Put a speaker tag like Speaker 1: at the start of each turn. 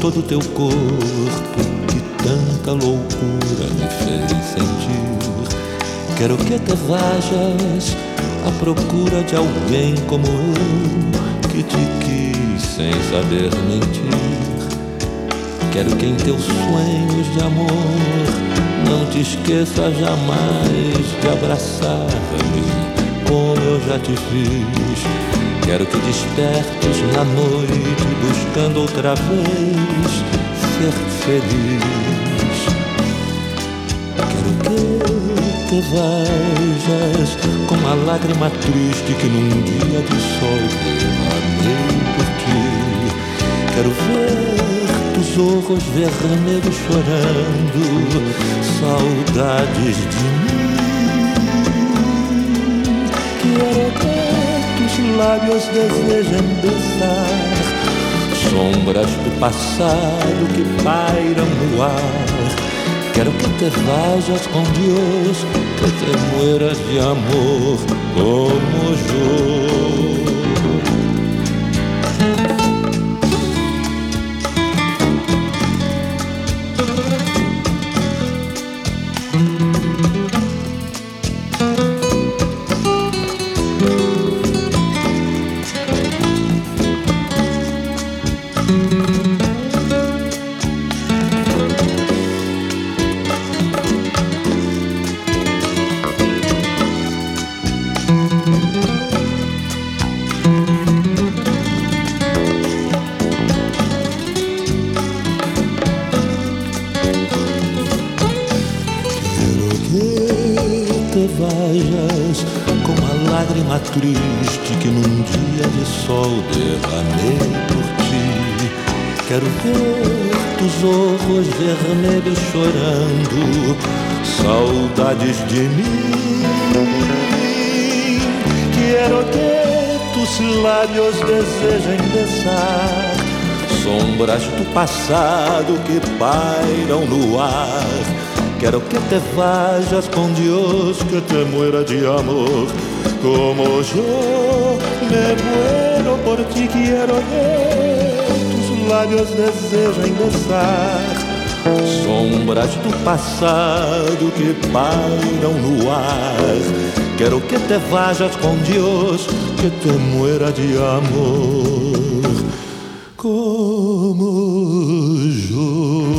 Speaker 1: todo teu corpo que tanta loucura me fez sentir. Quero que te vajas à procura de alguém como eu, que te quis sem saber mentir. Quero que em teus sonhos de amor não te esqueça jamais de abraçar-me como eu já te fiz. Quero que despertes na noite buscando outra vez ser feliz. Quero que te vajas com uma lágrima triste que num dia de sol derramei por ti. Quero ver tus olhos vermelhos chorando, saudades de mim. Quero que tus lábios desejem besar sombras do passado que pairam no ar. Quero que te vajas com Deus, que te mueras de amor como yo. Vajas com a lágrima triste que num dia de sol derramei por ti. Quero ver tus olhos vermelhos chorando, saudades de mim. Quero que tus lábios desejem besar sombras do passado que pairam no ar. Quero que te vajas con Dios, que te muera de amor, como yo me muero por ti. Quiero que tus labios desejem besar sombras do passado que pairam no ar. Quero que te vajas con Dios, que te muera de amor, como yo.